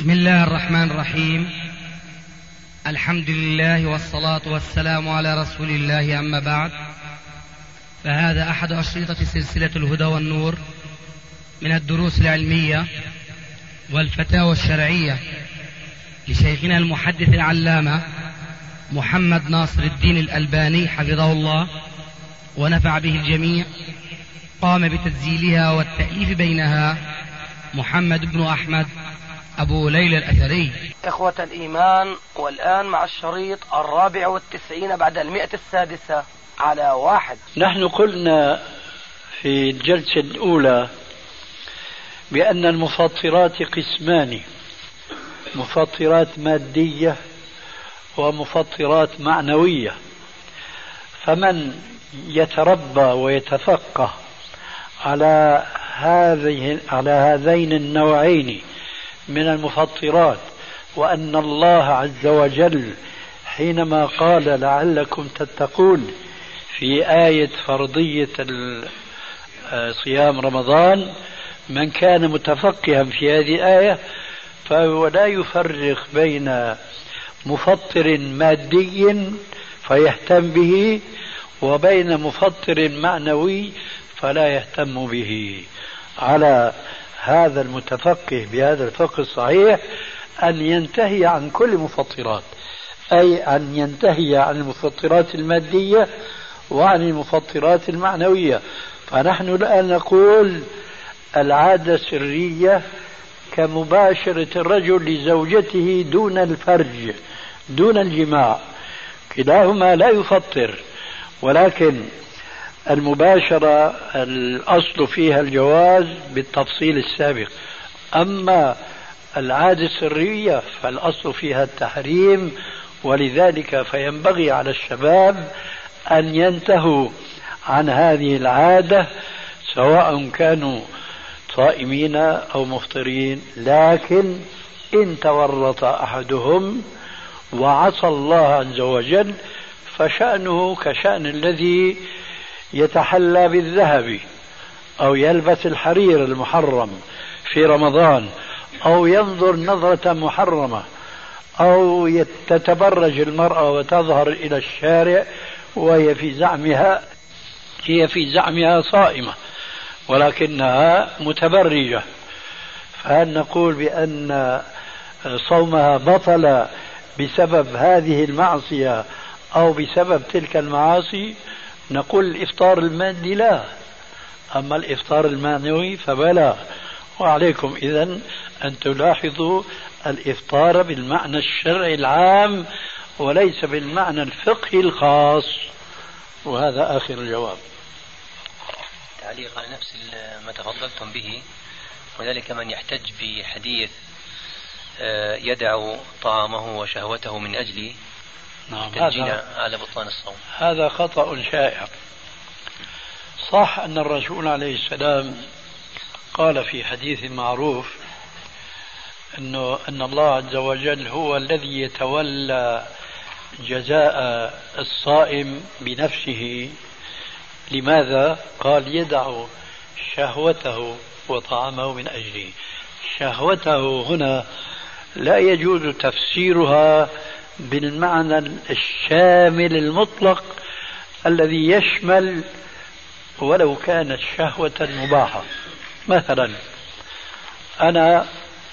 بسم الله الرحمن الرحيم. الحمد لله والصلاة والسلام على رسول الله، أما بعد، فهذا أحد أشرطة سلسلة الهدى والنور من الدروس العلمية والفتاوى الشرعية لشيخنا المحدث العلامة محمد ناصر الدين الألباني حفظه الله ونفع به الجميع. قام بتسجيلها والتأليف بينها محمد بن أحمد أبو ليلى الأثري. إخوة الإيمان، والآن مع الشريط 94 بعد 106 على 1. نحن قلنا في الجلسة الأولى بأن المفطرات قسمان: مفطرات مادية ومفطرات معنوية. فمن يتربى ويتفقه على هذين النوعين من المفطرات، وأن الله عز وجل حينما قال لعلكم تتقون في آية فرضية صيام رمضان، من كان متفقها في هذه الآية فهو لا يفرق بين مفطر مادي فيهتم به وبين مفطر معنوي فلا يهتم به. على هذا المتفقه بهذا الفقه الصحيح أن ينتهي عن كل المفطرات، أي أن ينتهي عن المفطرات المادية وعن المفطرات المعنوية. فنحن الآن نقول العادة السرية كمباشرة الرجل لزوجته دون الفرج، دون الجماع، كلاهما لا يفطر، ولكن المباشرة الأصل فيها الجواز بالتفصيل السابق. أما العادة السرية فالأصل فيها التحريم، ولذلك فينبغي على الشباب أن ينتهوا عن هذه العادة سواء كانوا صائمين أو مفطرين. لكن إن تورط أحدهم وعصى الله عز وجل فشأنه كشأن الذي يتحلى بالذهب أو يلبس الحرير المحرم في رمضان، أو ينظر نظرة محرمة، أو تتبرج المرأة وتظهر إلى الشارع وهي في زعمها صائمة ولكنها متبرجة، فهل نقول بأن صومها بطل بسبب هذه المعصية أو بسبب تلك المعاصي؟ نقول الإفطار المادي لا، أما الإفطار المعنوي فبلا. وعليكم إذن أن تلاحظوا الإفطار بالمعنى الشرعي العام وليس بالمعنى الفقهي الخاص. وهذا آخر الجواب. تعليق على نفس ما تفضلتم به، وذلك من يحتج بحديث يدع طعامه وشهوته من أجل تنجينا على بطلان الصوم. هذا خطأ شائع. صح أن الرسول عليه السلام قال في حديث معروف أن الله عز وجل هو الذي يتولى جزاء الصائم بنفسه. لماذا؟ قال يدع شهوته وطعامه من أجله. شهوته هنا لا يجوز تفسيرها بالمعنى الشامل المطلق الذي يشمل ولو كانت شهوة مباحة. مثلا أنا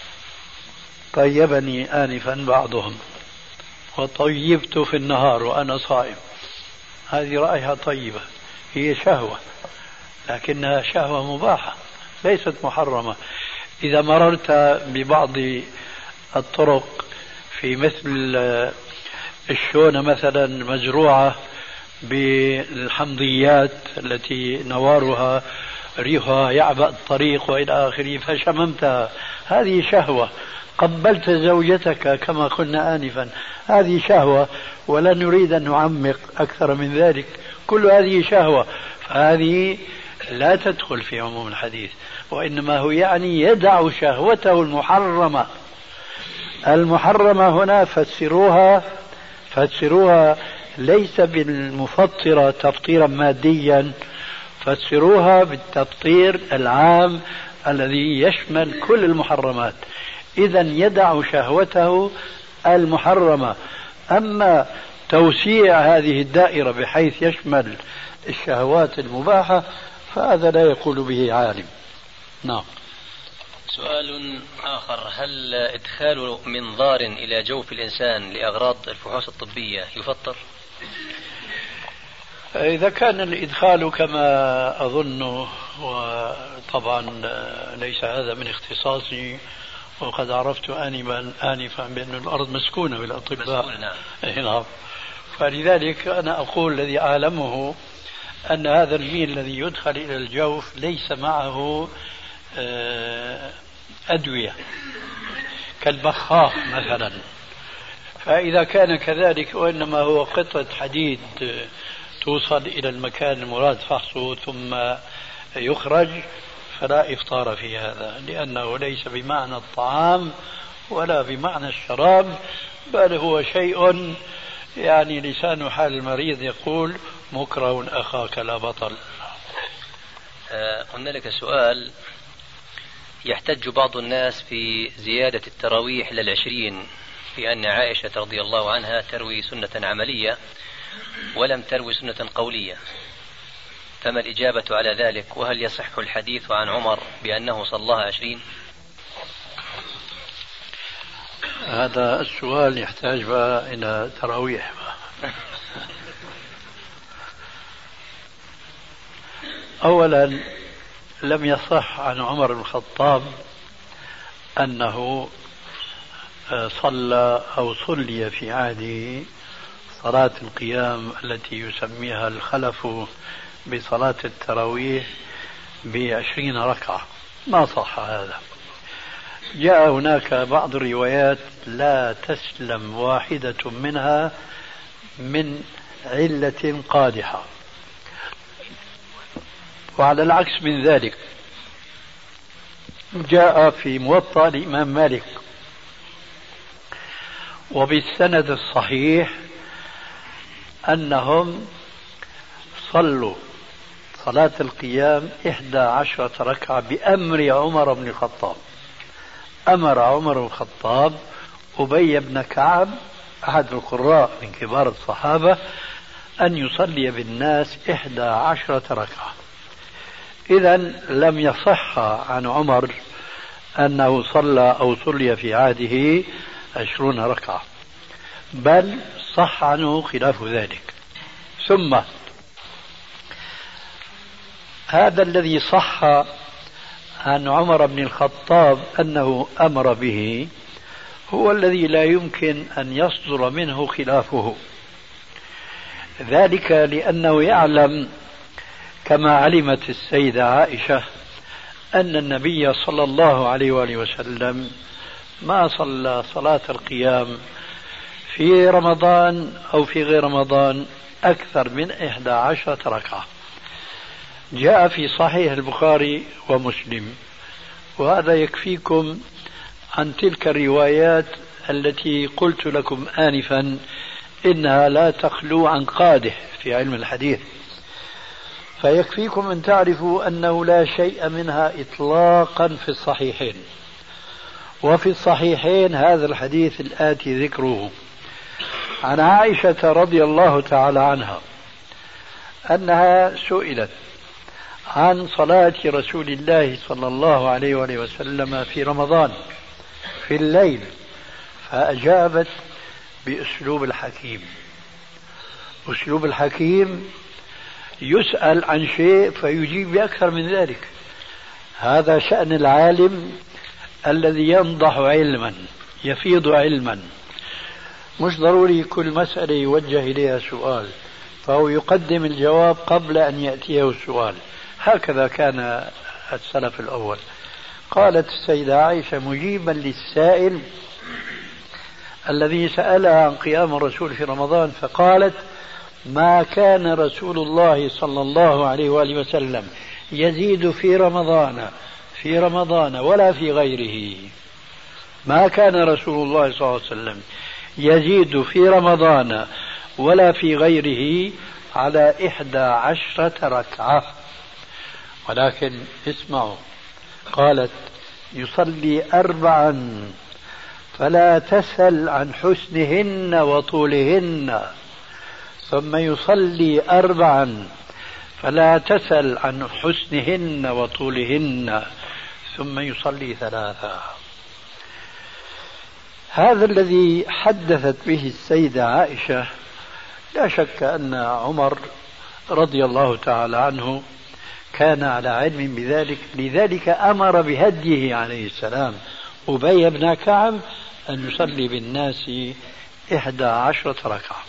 طيبني آنفا بعضهم وطيبت في النهار وأنا صائم، هذه رائحة طيبة، هي شهوة لكنها شهوة مباحة ليست محرمة. إذا مررت ببعض الطرق في مثل الشونة مثلا مزروعة بالحمضيات التي نوارها ريحها يعبأ الطريق وإلى آخره فشممتها، هذه شهوة. قبلت زوجتك كما قلنا آنفا، هذه شهوة، ولا نريد أن نعمق أكثر من ذلك، كل هذه شهوة، فهذه لا تدخل في عموم الحديث، وإنما هو يعني يدع شهوته المحرمة. المحرمة هنا فسروها ليس بالمفطرة تفطيرا ماديا، فسروها بالتفطير العام الذي يشمل كل المحرمات. إذا يدع شهوته المحرمة. أما توسيع هذه الدائرة بحيث يشمل الشهوات المباحة فهذا لا يقول به عالم. نعم. سؤال آخر: هل إدخال منظار إلى جوف الإنسان لأغراض الفحوص الطبية يفطر؟ إذا كان الإدخال كما أظن، وطبعا ليس هذا من اختصاصي، وقد عرفت آنفا بأن الأرض مسكونة بالأطباء. نعم. فلذلك أنا أقول الذي أعلمه أن هذا الميل الذي يدخل إلى الجوف ليس معه أدوية كالبخاخ مثلا. فإذا كان كذلك وإنما هو قطعة حديد توصل إلى المكان المراد فحصه ثم يخرج فلا إفطار في هذا، لأنه ليس بمعنى الطعام ولا بمعنى الشراب، بل هو شيء يعني لسان حال المريض يقول مكره أخاك لا بطل. قلنا لك سؤال: يحتج بعض الناس في زيادة التراويح إلى 20 في أن عائشة رضي الله عنها تروي سنة عملية ولم تروي سنة قولية، فما الإجابة على ذلك؟ وهل يصح الحديث عن عمر بأنه صلاها 20؟ هذا السؤال يحتاج إلى تراويح. أولا لم يصح عن عمر بن الخطاب أنه صلى أو صلي في عهده صلاة القيام التي يسميها الخلف بصلاة التراويح ب20 ركعة، ما صح هذا. جاء هناك بعض الروايات لا تسلم واحدة منها من علة قادحة. وعلى العكس من ذلك جاء في موطأ الإمام مالك وبالسند الصحيح أنهم صلوا صلاة القيام 11 ركعة بأمر عمر بن الخطاب. أمر عمر بن الخطاب أبي بن كعب أحد القراء من كبار الصحابة أن يصلي بالناس 11 ركعة. إذا لم يصح عن عمر أنه صلى أو صلي في عهده 20 ركعة، بل صح عنه خلاف ذلك. ثم هذا الذي صح عن عمر بن الخطاب أنه أمر به هو الذي لا يمكن أن يصدر منه خلافه، ذلك لأنه يعلم كما علمت السيدة عائشة أن النبي صلى الله عليه وآله وسلم ما صلى صلاة القيام في رمضان أو في غير رمضان أكثر من 11 ركعة. جاء في صحيح البخاري ومسلم، وهذا يكفيكم عن تلك الروايات التي قلت لكم آنفا إنها لا تخلو عن قادح في علم الحديث، فيكفيكم أن تعرفوا أنه لا شيء منها إطلاقا في الصحيحين. وفي الصحيحين هذا الحديث الآتي ذكره عن عائشة رضي الله تعالى عنها أنها سئلت عن صلاة رسول الله صلى الله عليه وآله وسلم في رمضان في الليل، فأجابت بأسلوب الحكيم. أسلوب الحكيم يسأل عن شيء فيجيب بأكثر من ذلك. هذا شأن العالم الذي ينضح علما يفيض علما، مش ضروري كل مسألة يوجه إليها سؤال، فهو يقدم الجواب قبل أن يأتيه السؤال. هكذا كان السلف الأول. قالت السيدة عائشة مجيبا للسائل الذي سألها عن قيام الرسول في رمضان، فقالت ما كان رسول الله صلى الله عليه وآله وسلم يزيد في رمضان ولا في غيره. ما كان رسول الله صلى الله عليه وسلم يزيد في رمضان ولا في غيره على 11 ركعة، ولكن اسمعوا، قالت يصلي 4 فلا تسل عن حسنهن وطولهن، ثم يصلي 4 فلا تسل عن حسنهن وطولهن، ثم يصلي 3. هذا الذي حدثت به السيدة عائشة لا شك أن عمر رضي الله تعالى عنه كان على علم بذلك، لذلك أمر بهديه عليه السلام أبي بن كعب أن يصلي بالناس 11 ركعة.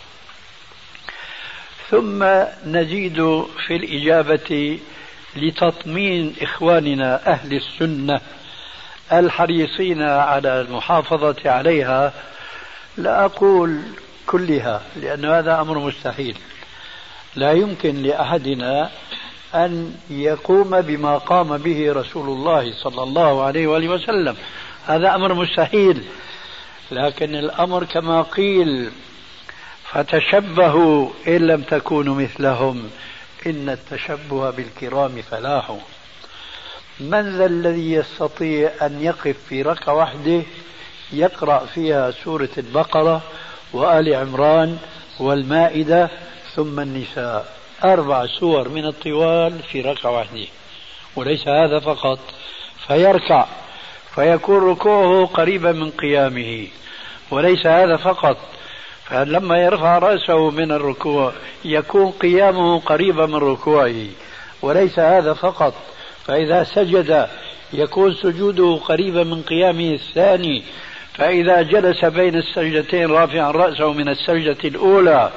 ثم نزيد في الإجابة لتطمين إخواننا أهل السنة الحريصين على المحافظة عليها، لا أقول كلها لأن هذا أمر مستحيل، لا يمكن لأحدنا أن يقوم بما قام به رسول الله صلى الله عليه وآله وسلم، هذا أمر مستحيل. لكن الأمر كما قيل فتشبهوا إن لم تكونوا مثلهم إن التشبه بالكرام فلاح. من ذا الذي يستطيع أن يقف في ركعة واحدة يقرأ فيها سورة البقرة وآل عمران والمائدة ثم النساء، 4 سور من الطوال في ركعة واحدة؟ وليس هذا فقط، فيركع فيكون ركوعه قريبا من قيامه، وليس هذا فقط، فلما يرفع رأسه من الركوع يكون قيامه قريبا من ركوعه، وليس هذا فقط، فإذا سجد يكون سجوده قريبا من قيامه الثاني، فإذا جلس بين السجدتين رافعا رأسه من السجدة الأولى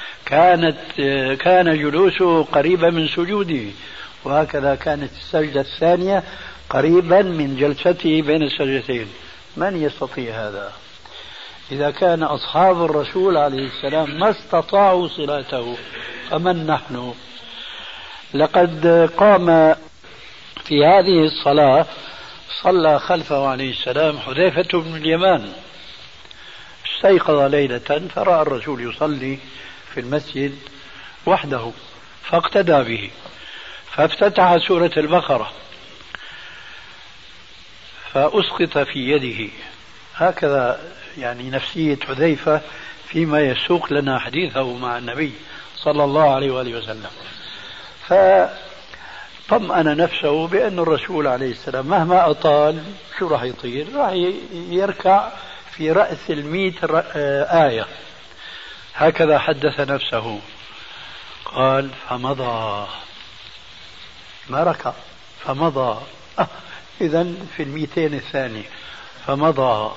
كان جلوسه قريبا من سجوده، وهكذا كانت السجدة الثانية قريبا من جلسته بين السجدتين. من يستطيع هذا؟ إذا كان أصحاب الرسول عليه السلام ما استطاعوا صلاته فمن نحن؟ لقد قام في هذه الصلاة صلى خلفه عليه السلام حذيفة بن اليمان، استيقظ ليلة فرأى الرسول يصلي في المسجد وحده فاقتدى به، فافتتح سورة البقرة فأسقط في يده. هكذا يعني نفسية حذيفة فيما يسوق لنا حديثه مع النبي صلى الله عليه وآله وسلم، فطمأن نفسه بأن الرسول عليه السلام مهما أطال شو راح يطير؟ راح يركع في رأس 100 آية. هكذا حدث نفسه. قال فمضى، ما ركع فمضى، إذن في 200 الثاني فمضى،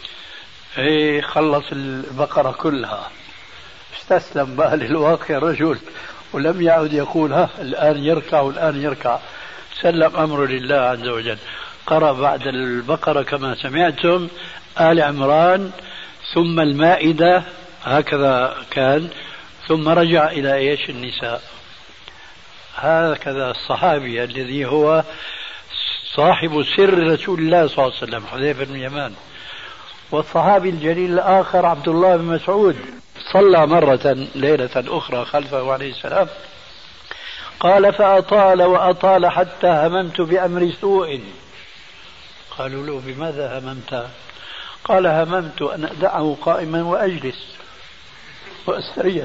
خلص البقرة كلها، استسلم بقى للواقع الرجل ولم يعد يقول الآن يركع والآن يركع، سلم أمره لله عز وجل. قرأ بعد البقرة كما سمعتم آل عمران ثم المائدة، هكذا كان، ثم رجع إلى النساء. هكذا الصحابي الذي هو صاحب سر رسول الله صلى الله عليه وسلم حذيفة بن اليمان. والصحابي الجليل الآخر عبد الله بن مسعود صلى مرة ليلة أخرى خلفه عليه السلام، قال فأطال وأطال حتى هممت بأمر سوء. قالوا له بماذا هممت؟ قال هممت أن أدعه قائما وأجلس وأستريح.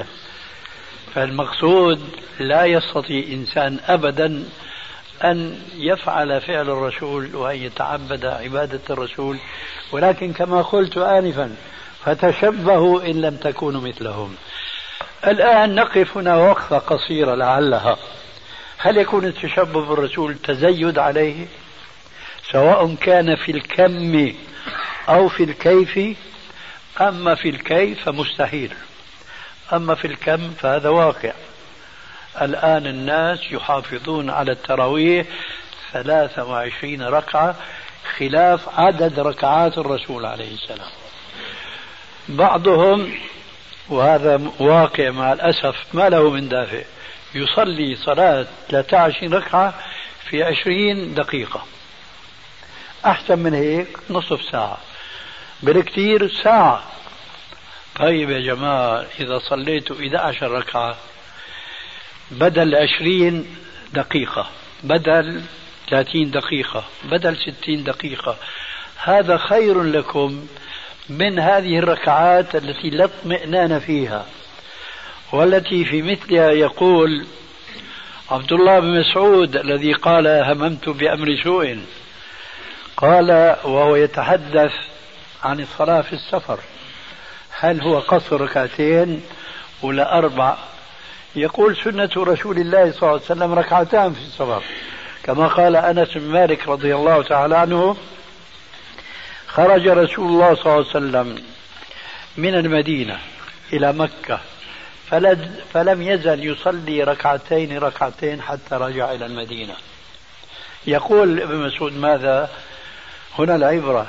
فالمقصود لا يستطيع إنسان أبدا أن يفعل فعل الرسول وأن يتعبد عبادة الرسول، ولكن كما قلت آنفا فتشبهوا إن لم تكونوا مثلهم. الآن نقف هنا وقفة قصيرة لعلها. هل يكون التشبه بالرسول تزيد عليه سواء كان في الكم أو في الكيف؟ أما في الكيف فمستحيل، أما في الكم فهذا واقع. الآن الناس يحافظون على التراويح 23 ركعة خلاف عدد ركعات الرسول عليه السلام. بعضهم، وهذا واقع مع الأسف ما له من دافع، يصلي صلاة 23 ركعة في 20 دقيقة، أحسن من هيك نصف ساعة، بالكثير ساعة. طيب يا جماعة، إذا صليت 11 ركعة بدل 20 دقيقة، بدل 30 دقيقة، بدل 60 دقيقة، هذا خير لكم من هذه الركعات التي لا اطمئنان فيها، والتي في مثلها يقول عبد الله بن مسعود الذي قال هممت بأمر سوء، قال وهو يتحدث عن الصلاة في السفر: هل هو قصر ركعتين ولا 4؟ يقول سنة رسول الله صلى الله عليه وسلم ركعتان في السفر، كما قال أنس بن مالك رضي الله تعالى عنه: خرج رسول الله صلى الله عليه وسلم من المدينة إلى مكة فلم يزل يصلي ركعتين حتى رجع إلى المدينة. يقول ابن مسعود ماذا؟ هنا العبرة: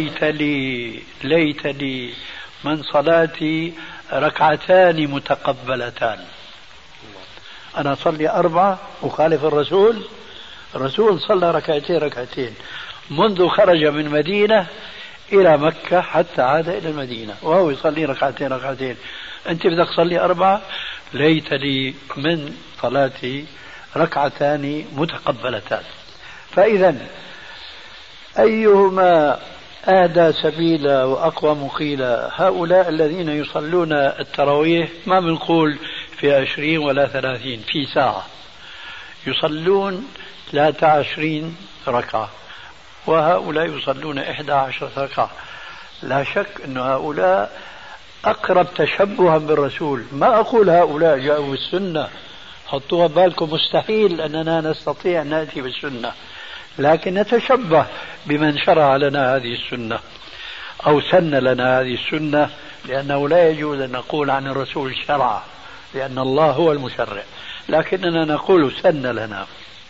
ليت لي من صلاتي ركعتان متقبلتان. أنا أصلي 4 أخالف الرسول صلى ركعتين منذ خرج من مدينة إلى مكة حتى عاد إلى المدينة وهو يصلي ركعتين. أنت بدك تصلي 4؟ ليت لي من صلاتي ركعتان متقبلتان. فإذا أيهما أهدى سبيلا وأقوى مقيلا؟ هؤلاء الذين يصلون التراويح ما بنقول في 20 ولا 30 في ساعة، يصلون 23 ركعة، وهؤلاء يصلون 11 ركعة. لا شك أن هؤلاء أقرب تشبها بالرسول. ما أقول هؤلاء جاءوا بالسنة، حطوها بالكم، مستحيل أننا نستطيع أن نأتي بالسنة، لكن نتشبه بمن شرع لنا هذه السنة أو سن لنا هذه السنة، لأنه لا يجوز أن نقول عن الرسول شرع، لأن الله هو المشرع، لكننا نقول سن لنا،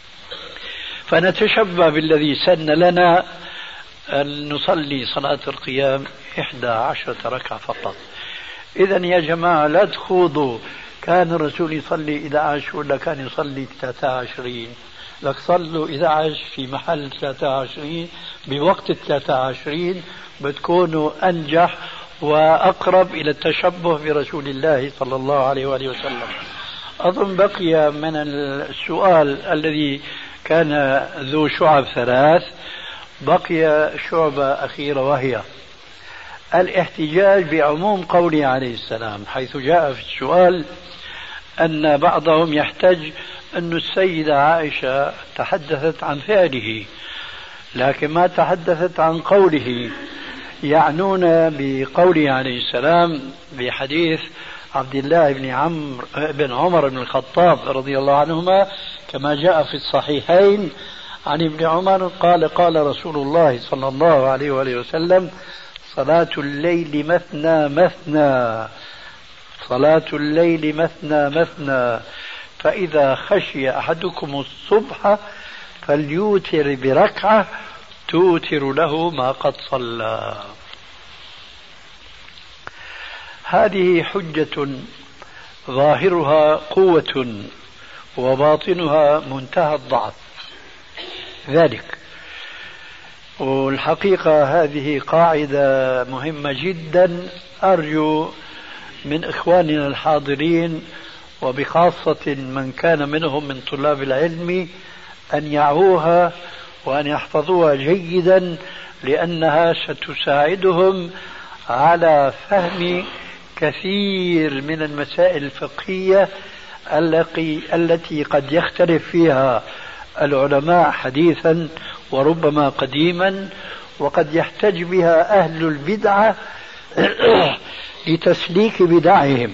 فنتشبه بالذي سن لنا أن نصلي صلاة القيام 11 ركعة فقط. إذن يا جماعة لا تخوضوا كان الرسول يصلي 11 ولا كان يصلي 23. لك صلوا 11 في محل 23 بوقت 23 بتكونوا أنجح وأقرب إلى التشبه برسول الله صلى الله عليه وآله وسلم. أظن بقي من السؤال الذي كان ذو شعب 3 بقي شعبة أخيرة، وهي الاحتجاج بعموم قوله عليه السلام، حيث جاء في السؤال أن بعضهم يحتج أن السيدة عائشة تحدثت عن فعله لكن ما تحدثت عن قوله، يعنون بقوله عليه السلام بحديث عبد الله بن عمر بن الخطاب رضي الله عنهما كما جاء في الصحيحين عن ابن عمر قال: قال رسول الله صلى الله عليه وآله وسلم: صلاة الليل مثنى مثنى، صلاة الليل مثنى مثنى، فإذا خشي أحدكم الصبح فليوتر بركعة توتر له ما قد صلى. هذه حجة ظاهرها قوة وباطنها منتهى الضعف ذلك. والحقيقة هذه قاعدة مهمة جدا، أرجو من إخواننا الحاضرين وبخاصة من كان منهم من طلاب العلم أن يعوها وأن يحفظوها جيدا، لأنها ستساعدهم على فهم كثير من المسائل الفقهية التي قد يختلف فيها العلماء حديثا وربما قديما، وقد يحتج بها أهل البدعة لتسليك بدعهم.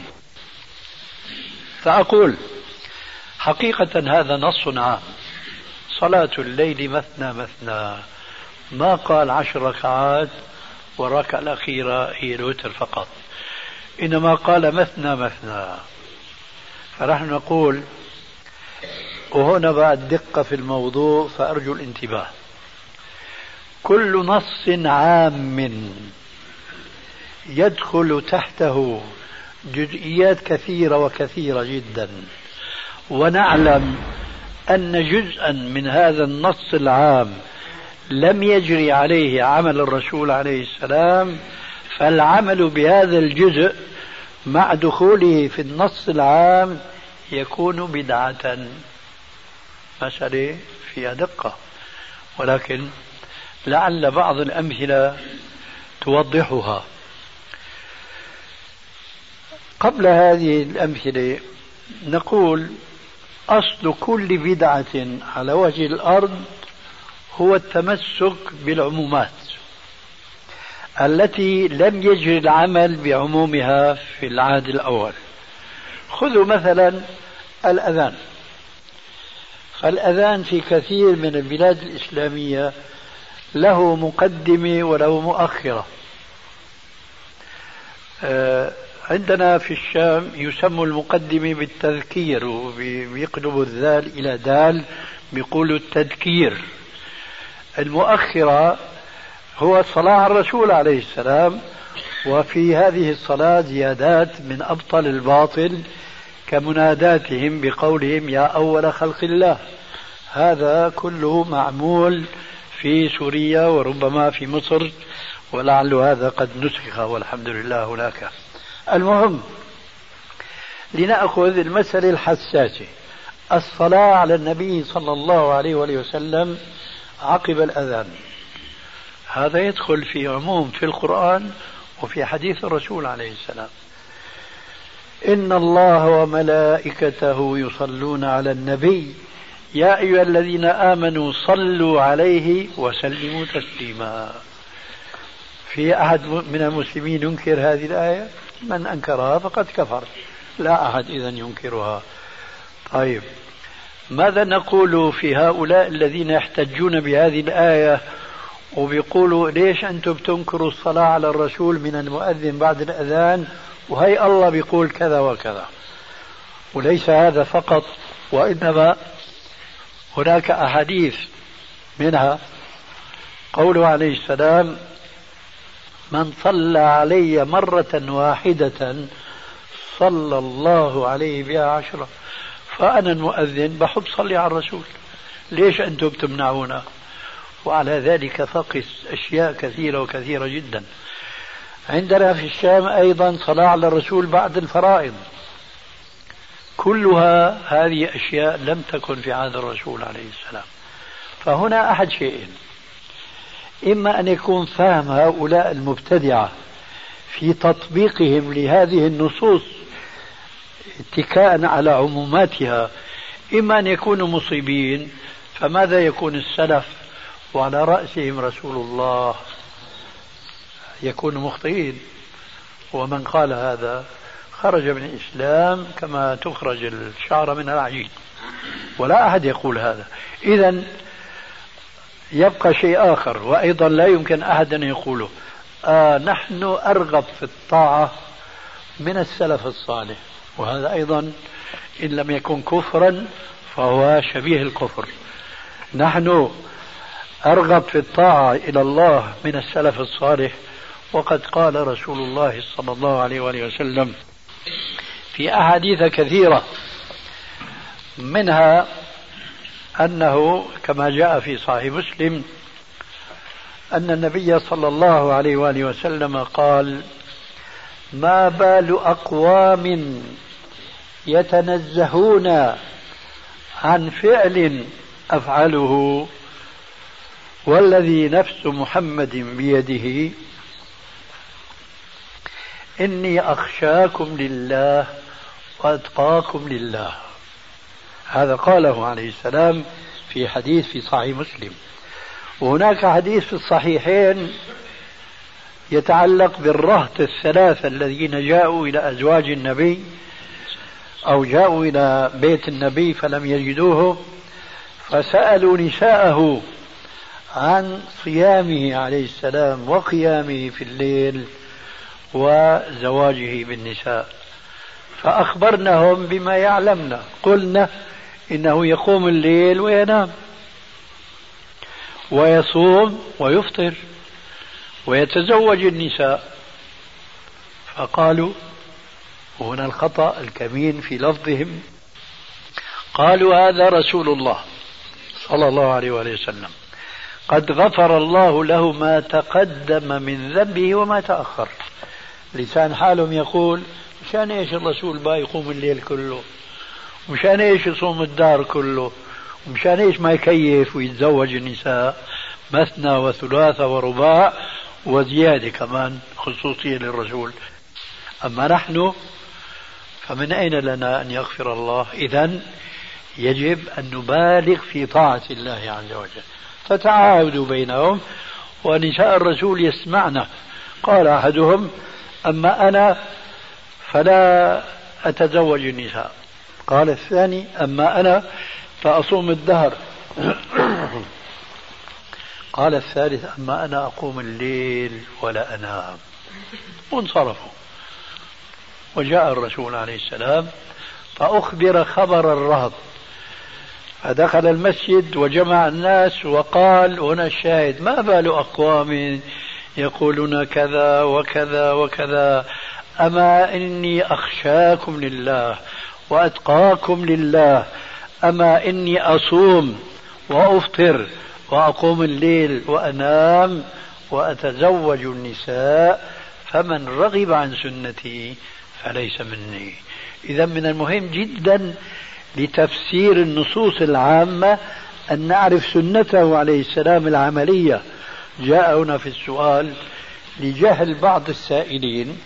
فأقول حقيقة هذا نص عام، صلاة الليل مثنى مثنى، ما قال 10 ركعات والركعة الأخيرة هي الوتر فقط، إنما قال مثنى مثنى. فنحن نقول، وهنا بعد دقة في الموضوع فأرجو الانتباه، كل نص عام يدخل تحته جزئيات كثيرة وكثيرة جدا، ونعلم أن جزءا من هذا النص العام لم يجري عليه عمل الرسول عليه السلام، فالعمل بهذا الجزء مع دخوله في النص العام يكون بدعة. مسألة فيها دقة، ولكن لعل بعض الأمثلة توضحها. قبل هذه الأمثلة نقول أصل كل بدعة على وجه الأرض هو التمسك بالعمومات التي لم يجري العمل بعمومها في العهد الأول. خذوا مثلا الأذان، فالأذان في كثير من البلاد الإسلامية له مقدمة وله مؤخرة. عندنا في الشام يسمى المقدمة بالتذكير، وبيقلبوا الذال إلى دال بيقولوا التذكير. المؤخرة هو الصلاة على الرسول عليه السلام، وفي هذه الصلاة زيادات من أبطل الباطل كمناداتهم بقولهم يا أول خلق الله. هذا كله معمول في سوريا وربما في مصر، ولعل هذا قد نسخ والحمد لله هناك. المهم لنأخذ المسألة الحساسة، الصلاة على النبي صلى الله عليه وآله وسلم عقب الأذان. هذا يدخل في عموم في القرآن وفي حديث الرسول عليه السلام. إن الله وملائكته يصلون على النبي يا أيها الذين آمنوا صلوا عليه وسلموا تسليما. في أحد من المسلمين ينكر هذه الآية؟ من أنكرها فقد كفر، لا أحد إذن ينكرها. طيب، ماذا نقول في هؤلاء الذين يحتجون بهذه الآية وبيقولوا ليش أنتم بتنكروا الصلاة على الرسول من المؤذن بعد الأذان وهي الله بيقول كذا وكذا؟ وليس هذا فقط، وإنما هناك أحاديث منها قوله عليه السلام من صلى علي مرة واحدة صلى الله عليه بها 10. فأنا المؤذن بحب صلي على الرسول، ليش أنتم تمنعونا؟ وعلى ذلك فقس أشياء كثيرة وكثيرة جدا. عندنا في الشام أيضا صلاة على الرسول بعد الفرائض، كلها هذه أشياء لم تكن في عهد الرسول عليه السلام. فهنا أحد شيئين: إما أن يكون فهم هؤلاء المبتدعة في تطبيقهم لهذه النصوص اتكاء على عموماتها، إما أن يكونوا مصيبين. فماذا يكون السلف وعلى رأسهم رسول الله يكونوا مخطئين؟ ومن قال هذا خرج من الإسلام كما تخرج الشعر من العجين، ولا أحد يقول هذا. إذن يبقى شيء آخر وأيضا لا يمكن أحد أن يقوله: نحن أرغب في الطاعة من السلف الصالح. وهذا أيضا إن لم يكن كفرا فهو شبيه الكفر. نحن أرغب في الطاعة إلى الله من السلف الصالح، وقد قال رسول الله صلى الله عليه وآله وسلم في أحاديث كثيرة، منها أنه كما جاء في صحيح مسلم أن النبي صلى الله عليه وآله وسلم قال: ما بال أقوام يتنزهون عن فعل أفعله والذي نفس محمد بيده إني أخشاكم لله وأتقاكم لله. هذا قاله عليه السلام في حديث في صحيح مسلم. وهناك حديث في الصحيحين يتعلق بالرهط الثلاثة الذين جاءوا إلى أزواج النبي أو جاءوا إلى بيت النبي فلم يجدوه، فسألوا نساءه عن صيامه عليه السلام وقيامه في الليل وزواجه بالنساء، فأخبرناهم بما يعلمنا. قلنا إنه يقوم الليل وينام ويصوم ويفطر ويتزوج النساء. فقالوا، وهنا الخطأ الكمين في لفظهم، قالوا هذا رسول الله صلى الله عليه وآله وسلم قد غفر الله له ما تقدم من ذنبه وما تأخر. لسان حالهم يقول: مشان ايش الرسول با يقوم الليل كله، ومشان ايش يصوم الدار كله، ومشان ايش ما يكيف ويتزوج النساء مثنى وثلاثة ورباع وزيادة كمان خصوصية للرسول. أما نحن فمن أين لنا أن يغفر الله؟ إذن يجب أن نبالغ في طاعة الله عز وجل. فتعاهدوا بينهم، ونساء الرسول يسمعنا. قال أحدهم: أما أنا فلا أتزوج النساء. قال الثاني: أما أنا فأصوم الدهر. قال الثالث: أما أنا أقوم الليل ولا أنام. وانصرفوا. وجاء الرسول عليه السلام فأخبر خبر الرهط، فدخل المسجد وجمع الناس وقال: هنا الشاهد: ما بال أقوام يقولون كذا وكذا وكذا، أما إني أخشاكم لله وأتقاكم لله، أما إني أصوم وأفطر وأقوم الليل وأنام وأتزوج النساء، فمن رغب عن سنتي فليس مني. إذا من المهم جدا لتفسير النصوص العامة أن نعرف سنته عليه السلام العملية. جاء هنا في السؤال لجهل بعض السائلين،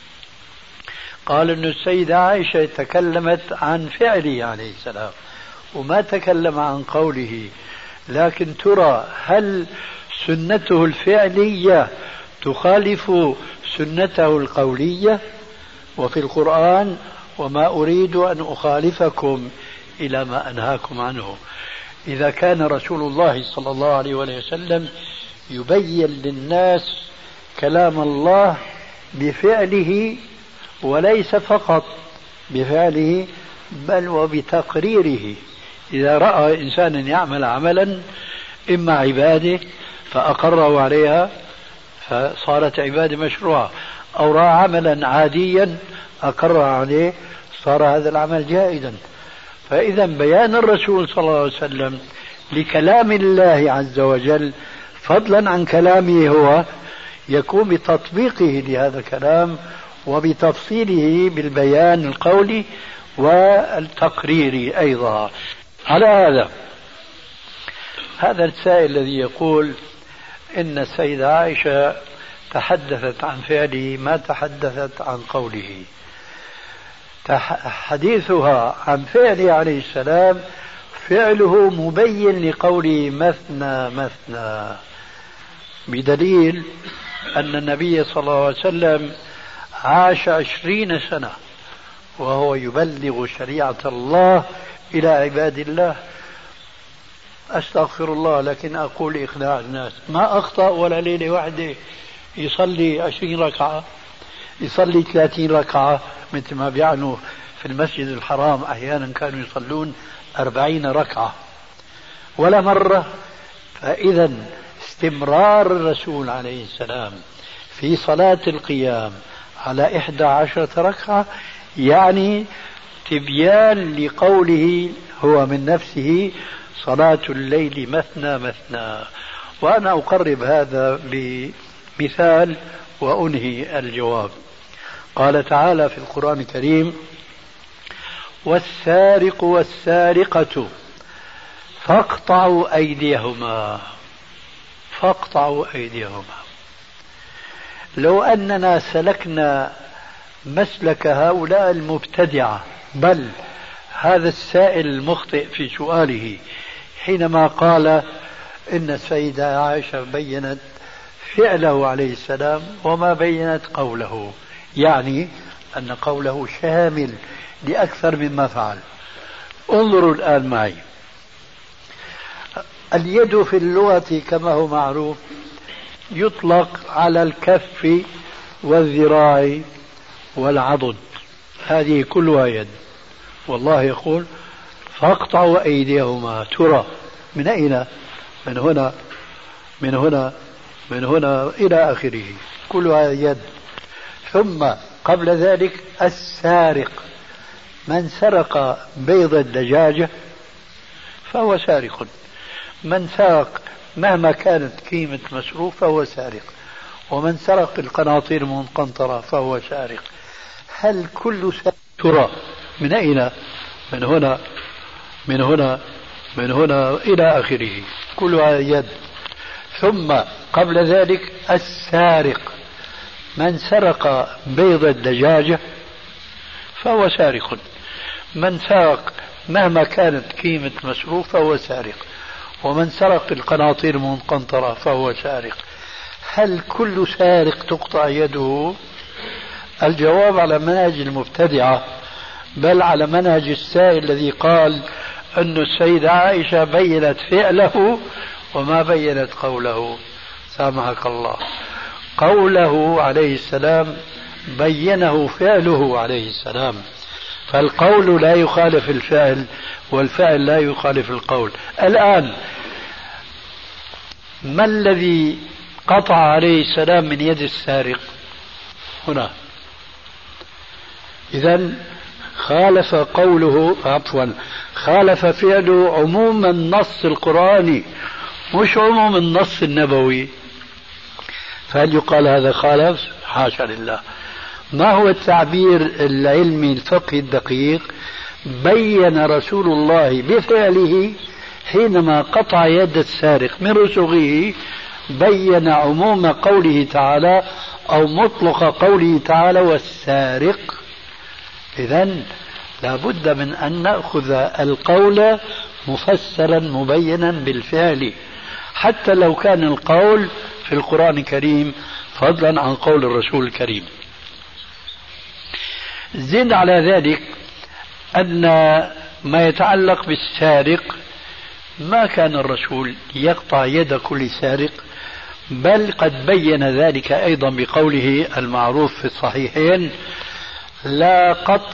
قال أن السيدة عائشة تكلمت عن فعله عليه السلام وما تكلم عن قوله، لكن ترى هل سنته الفعلية تخالف سنته القولية؟ وفي القرآن: وما أريد أن أخالفكم إلى ما أنهاكم عنه. إذا كان رسول الله صلى الله عليه وسلم يبين للناس كلام الله بفعله، وليس فقط بفعله بل وبتقريره. إذا رأى إنسانا يعمل عملا إما عبادة فأقره عليها فصارت عبادة مشروعة، أو رأى عملا عاديا أقر عليه صار هذا العمل جائزا. فإذا بيان الرسول صلى الله عليه وسلم لكلام الله عز وجل فضلا عن كلامه هو يكون بتطبيقه لهذا الكلام وبتفصيله بالبيان القولي والتقريري أيضا. على هذا السائل الذي يقول إن السيدة عائشة تحدثت عن فعله ما تحدثت عن قوله، حديثها عن فعله عليه السلام فعله مبين لقوله مثنى مثنى، بدليل أن النبي صلى الله عليه وسلم عاش 20 سنة وهو يبلغ شريعة الله إلى عباد الله. أستغفر الله، لكن أقول إقناع الناس، ما أخطأ ولا ليلة واحدة يصلي 20 ركعة، يصلي 30 ركعة، مثل ما بيعنوا في المسجد الحرام أحيانا كانوا يصلون 40 ركعة ولا مرة. فإذا استمرار الرسول عليه السلام في صلاة القيام على 11 ركعة يعني تبيان لقوله هو من نفسه صلاة الليل مثنى مثنى. وأنا أقرب هذا بمثال وأنهي الجواب. قال تعالى في القرآن الكريم: والسارق والسارقة فاقطعوا أيديهما. فاقطعوا أيديهما. لو أننا سلكنا مسلك هؤلاء المبتدعة، بل هذا السائل المخطئ في سؤاله حينما قال إن السيدة عائشة بيّنت فعله عليه السلام وما بيّنت قوله، يعني أن قوله شامل لأكثر مما فعل. انظروا الآن معي، اليد في اللغة كما هو معروف يطلق على الكف والذراع والعضد، هذه كلها يد. والله يقول: فاقطعوا أيديهما. ترى من أين؟ من هنا من هنا من هنا إلى آخره، كلها يد. ثم قبل ذلك السارق، من سرق بيض الدجاجة فهو سارق، من سرق مهما كانت قيمة مسروق فهو سارق، ومن سرق القناطير المنقنطرة فهو سارق. هل كل سارق؟ ترى من أين؟ من هنا من هنا من هنا إلى آخره، كلها يد. ثم قبل ذلك السارق، من سرق بيض الدجاجة فهو سارق. من سرق مهما كانت قيمة المسروق فهو سارق، ومن سرق القناطير المنقنطرة فهو سارق. هل كل سارق تقطع يده؟ الجواب على منهج المبتدعة، بل على منهج السائل الذي قال أن السيدة عائشة بيّنت فعله وما بيّنت قوله. سامحك الله، قوله عليه السلام بيّنه فعله عليه السلام، فالقول لا يخالف الفعل والفعل لا يخالف القول. الآن ما الذي قطع عليه السلام من يد السارق هنا؟ إذن خالف قوله، عفوا، خالف فعله عموم النص القرآني مش عموم النص النبوي. فهل يقال هذا خالف؟ حاشا لله. ما هو التعبير العلمي الفقهي الدقيق؟ بين رسول الله بفعله حينما قطع يد السارق من رسغه، بين عموم قوله تعالى أو مطلق قوله تعالى والسارق. إذن لا بد من أن نأخذ القول مفسرا مبينا بالفعل، حتى لو كان القول في القرآن الكريم فضلا عن قول الرسول الكريم. زد على ذلك أن ما يتعلق بالسارق ما كان الرسول يقطع يد كل سارق، بل قد بين ذلك أيضا بقوله المعروف في الصحيحين: لا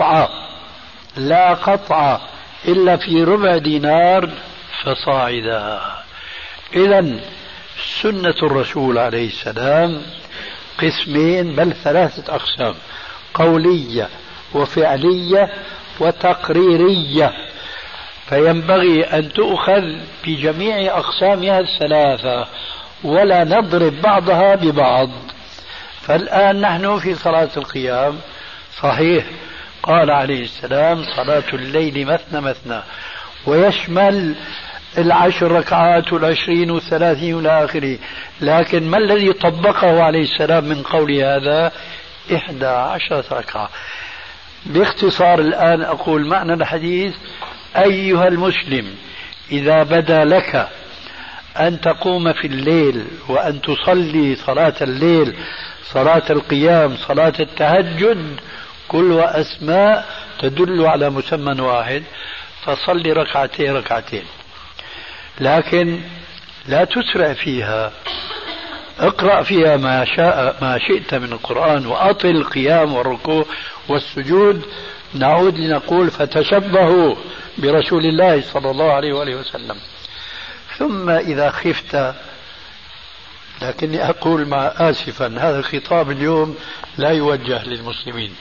قطع إلا في ربع دينار فصاعدا. إذن سنة الرسول عليه السلام قسمين بل 3 أقسام: قولية وفعلية وتقريرية، فينبغي أن تؤخذ بجميع أقسامها 3 ولا نضرب بعضها ببعض. فالآن نحن في صلاة القيام، صحيح قال عليه السلام: صلاة الليل مثنى مثنى، ويشمل 10 ركعات 20 و30 إلى آخره. لكن ما الذي طبقه عليه السلام من قول هذا؟ 11 ركعة. باختصار الآن أقول معنى الحديث: أيها المسلم، إذا بدا لك أن تقوم في الليل وأن تصلي صلاة الليل، صلاة القيام، صلاة التهجد، كلها أسماء تدل على مسمى واحد، فصلي ركعتين، لكن لا تسرع فيها، اقرأ فيها ما شئت من القرآن، وأطل القيام والركوع والسجود. نعود لنقول: فتشبهوا برسول الله صلى الله عليه وآله وسلم. ثم إذا خفت، لكني أقول آسفا، هذا الخطاب اليوم لا يوجه للمسلمين،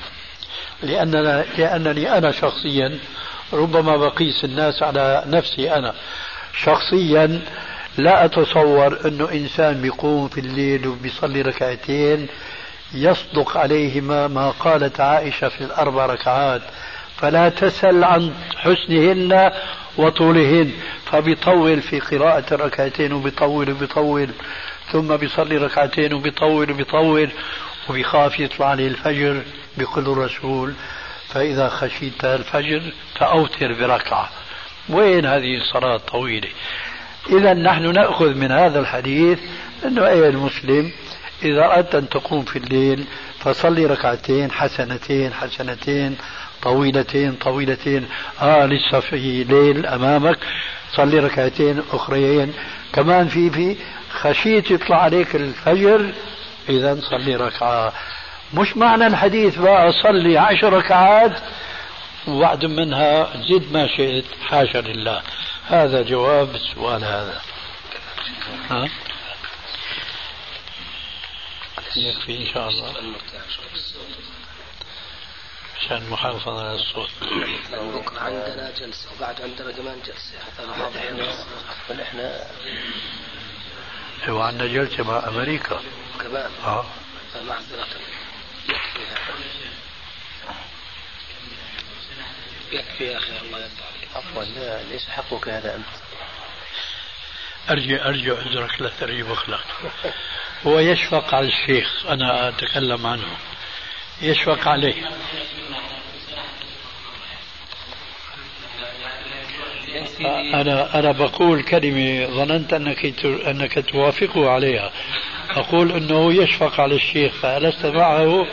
لأنني أنا شخصيا ربما بقيس الناس على نفسي. أنا شخصيا لا أتصور أنه إنسان بيقوم في الليل وبيصلي ركعتين يصدق عليهما ما قالت عائشة في 4 ركعات: فلا تسل عن حسنهن وطولهن، فبيطول في قراءة الركعتين وبيطول، ثم بيصلي ركعتين وبيطول وبيخاف يطلع عليه الفجر. بيقول الرسول: فإذا خشيت الفجر فأوتر بركعة. وين هذه الصلاة الطويلة؟ إذا نحن نأخذ من هذا الحديث أنه أيها المسلم، إذا أردت أن تقوم في الليل فصلي ركعتين حسنتين طويلتين. لسه في ليل أمامك، صلي ركعتين أخرين كمان. في خشيت يطلع عليك الفجر، إذا صلي ركعة. مش معنى الحديث بقى صلي 10 ركعات وبعد منها زد ما شئت، حاشا لله. هذا جواب السؤال هذا. يكفي إن شاء الله عشان المحافظة على الصوت. بكرة عندنا جلسة وبعد عندنا كمان جلسة. احنا وعندنا جلسة مع أمريكا كمان. فمعذرة يكفي يا أخي، الله يرضى عليك. عفوا، ليس حقك هذا أنت. أرجو عذرك، لا ترجو أخلاق. هو يشفق على الشيخ، أنا أتكلم عنه، يشفق عليه. أنا بقول كلمة ظننت أنك توافقه عليها. أقول أنه يشفق على الشيخ، فألست معه؟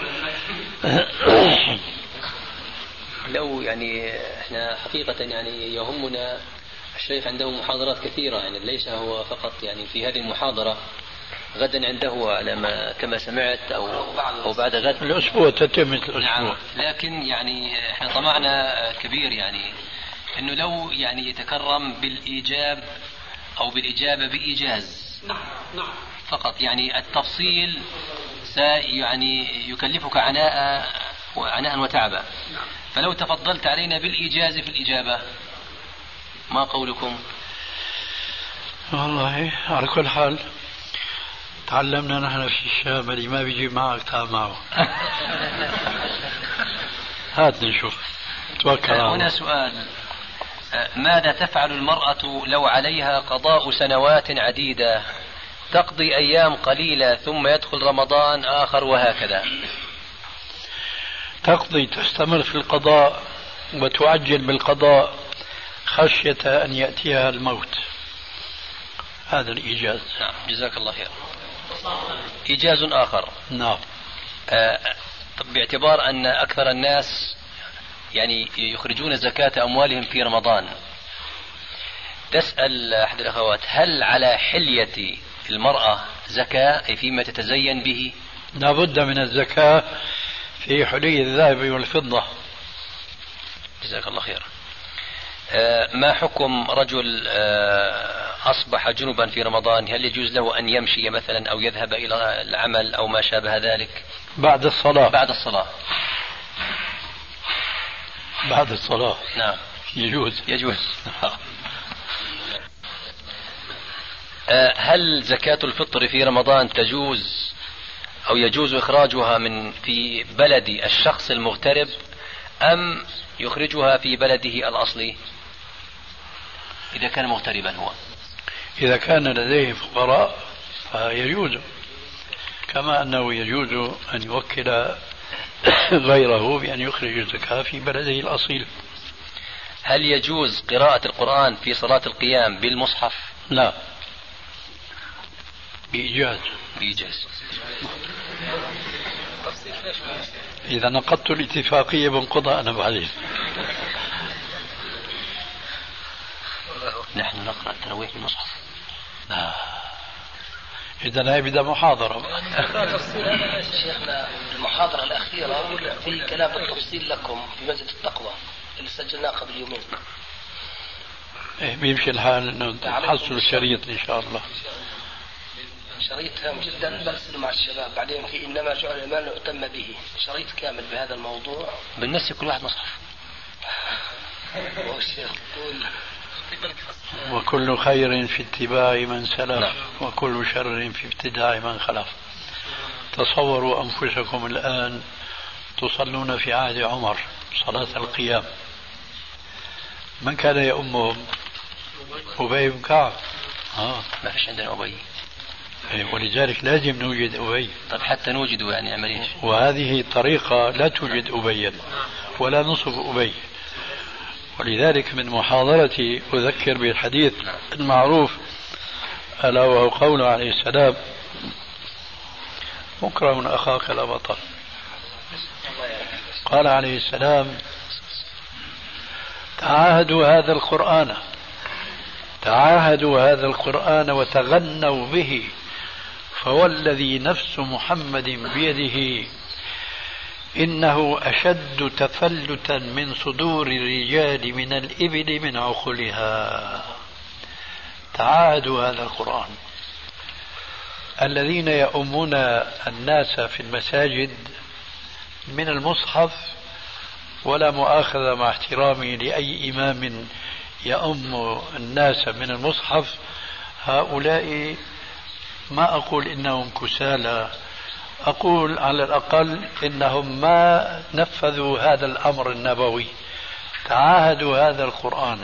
لو يعني احنا حقيقة يعني يهمنا الشيخ عنده محاضرات كثيرة، يعني ليس هو فقط يعني في هذه المحاضرة، غدا عنده على ما كما سمعت أو بعد غد الأسبوع تتم الأسبوع. نعم. لكن يعني احنا طمعنا كبير، يعني انه لو يعني يتكرم بالإيجاب أو بالإجابة بإيجاز فقط، يعني التفصيل يعني يكلفك عناء وتعبا، فلو تفضلت علينا بالإيجاز في الإجابة، ما قولكم؟ والله على كل حال تعلمنا نحن في الشام اللي ما بيجي معك تعال معه. هات نشوف. توكل على الله. هنا سؤال: ماذا تفعل المرأة لو عليها قضاء سنوات عديدة، تقضي أيام قليلة ثم يدخل رمضان آخر وهكذا؟ تقضي، تستمر في القضاء وتعجل بالقضاء خشية أن يأتيها الموت. هذا الإيجاز. نعم، جزاك الله خير. إيجاز آخر. نعم. باعتبار أن أكثر الناس يعني يخرجون زكاة أموالهم في رمضان، تسأل أحد الأخوات: هل على حلية المرأة زكاة، أي فيما تتزين به؟ لا بد من الزكاة في حلي الذهب والفضة. جزاك الله خير. ما حكم رجل أصبح جنبا في رمضان، هل يجوز له أن يمشي مثلا أو يذهب إلى العمل أو ما شابه ذلك بعد الصلاة؟ بعد الصلاة. بعد الصلاة. نعم يجوز. هل زكاة الفطر في رمضان تجوز أو يجوز إخراجها في بلد الشخص المغترب، أم يخرجها في بلده الأصلي إذا كان مغتربا هو؟ إذا كان لديه فقراء فيجوز، كما أنه يجوز أن يوكل غيره بأن يخرج الزكاة في بلده الأصيل. هل يجوز قراءة القرآن في صلاة القيام بالمصحف؟ لا، بإيجاز. إذا نقضت الاتفاقية بنقضها أنا بعدين. نحن نقرأ التراويح بالمصحف. إذا لا يبدأ محاضرة. شيخنا المحاضرة الأخيرة في كلام بالتفصيل لكم في مسجد التقوى اللي سجلناه قبل يومين. بيمشي الحال انه تحصل الشريط ان شاء الله. شريط هام جدا برسله مع الشباب، بعدين في انما جعل المال يؤتم به، شريط كامل بهذا الموضوع. بالنسبة كل واحد مصحف. وكل خير في اتباع من سلف، وكل شر في ابتداع من خلف. تصوروا أنفسكم الآن تصلون في عهد عمر صلاة القيام، من كان يؤمهم؟ أبي بن كعب. ما فيش عندنا أبي، ولذلك لازم نوجد أبي. طب حتى نوجده يعني نعمل ايش؟ وهذه طريقة لا توجد أبيا ولا نصف أبي. ولذلك من محاضرتي أذكر بالحديث المعروف ألا وهو قوله عليه السلام: مكره أخاك لا بطل. قال عليه السلام: تعاهدوا هذا القرآن وتغنوا به، فوالذي نفس محمد بيده إنه أشد تفلتا من صدور الرجال من الإبل من عقلها. تعاهدوا هذا القرآن. الذين يؤمون الناس في المساجد من المصحف، ولا مؤاخذة مع احترامي لأي إمام يؤم الناس من المصحف، هؤلاء ما أقول إنهم كسالى، أقول على الأقل إنهم ما نفذوا هذا الأمر النبوي. تعاهدوا هذا القرآن.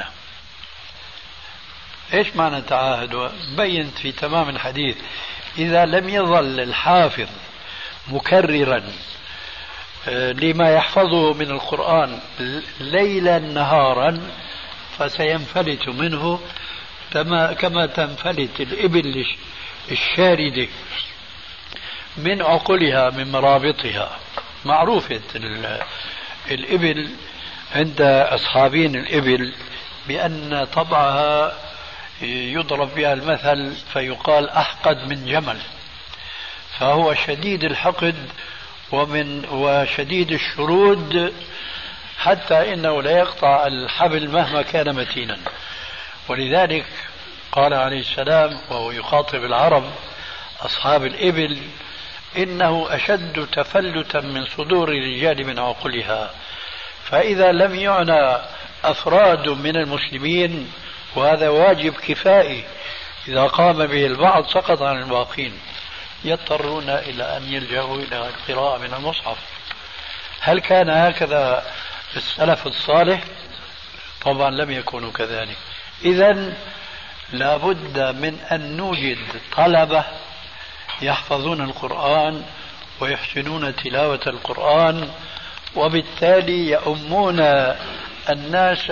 إيش معنى تعاهدوا؟ بينت في تمام الحديث: إذا لم يظل الحافظ مكررا لما يحفظه من القرآن ليلا نهارا فسينفلت منه كما تنفلت الإبل الشاردة من عقلها من مرابطها. معروفة الإبل عند أصحابين الإبل بأن طبعها يضرب بها المثل فيقال أحقد من جمل، فهو شديد الحقد وشديد الشرود حتى إنه لا يقطع الحبل مهما كان متينا. ولذلك قال عليه السلام وهو يخاطب العرب أصحاب الإبل: إنه أشد تفلتا من صدور الرجال من عقلها. فإذا لم يعنى أفراد من المسلمين، وهذا واجب كفائي، إذا قام به البعض سقط عن الباقين، يضطرون إلى أن يلجأوا إلى القراءة من المصحف. هل كان هكذا السلف الصالح؟ طبعا لم يكونوا كذلك. إذن لابد من أن نوجد طلبة يحفظون القرآن ويحسنون تلاوة القرآن، وبالتالي يؤمون الناس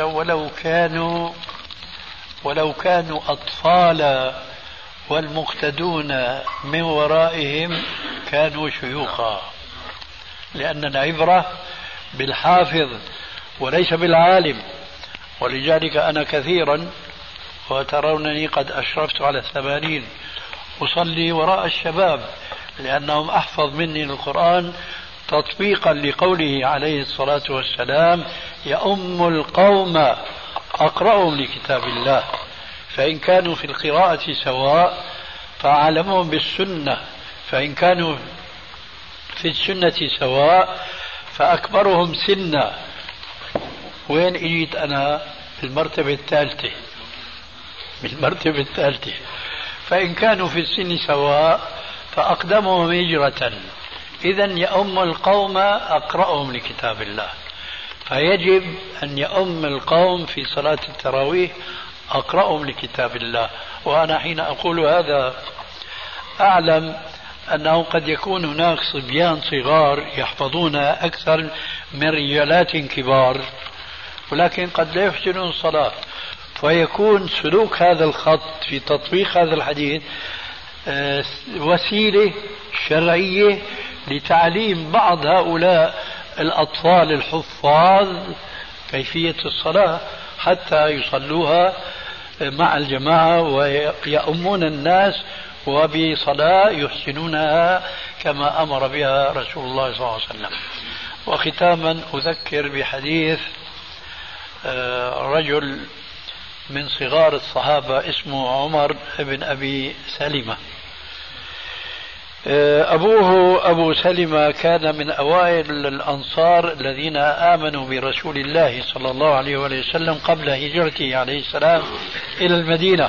ولو كانوا أطفالا، والمقتدون من ورائهم كانوا شيوخا، لأن العبرة بالحافظ وليس بالعالم. ولذلك أنا كثيرا، وترونني قد أشرفت على 80، أصلي وراء الشباب لأنهم أحفظ مني القرآن تطبيقا لقوله عليه الصلاة والسلام: يؤم القوم أقرأهم لكتاب الله. فإن كانوا في القراءة سواء فأعلمهم بالسنة، فإن كانوا في السنة سواء فأكبرهم سنا. وين إجيت أنا؟ بالمرتبة الثالثة. فإن كانوا في السن سواء فأقدمهم هجرة. إذن يؤم القوم أقرأهم لكتاب الله، فيجب أن يؤم القوم في صلاة التراويح أقرأهم لكتاب الله. وأنا حين أقول هذا أعلم أنه قد يكون هناك صبيان صغار يحفظون أكثر من رجالات كبار، ولكن قد لا يحسنون الصلاة، فيكون سلوك هذا الخط في تطبيق هذا الحديث وسيلة شرعية لتعليم بعض هؤلاء الأطفال الحفاظ كيفية الصلاة حتى يصلوها مع الجماعة ويؤمون الناس وبصلاة يحسنونها كما أمر بها رسول الله صلى الله عليه وسلم. وختاما أذكر بحديث رجل من صغار الصحابة اسمه عمر بن أبي سلمة. أبوه أبو سلمة كان من أوائل الأنصار الذين آمنوا برسول الله صلى الله عليه وسلم قبل هجرته عليه السلام إلى المدينة.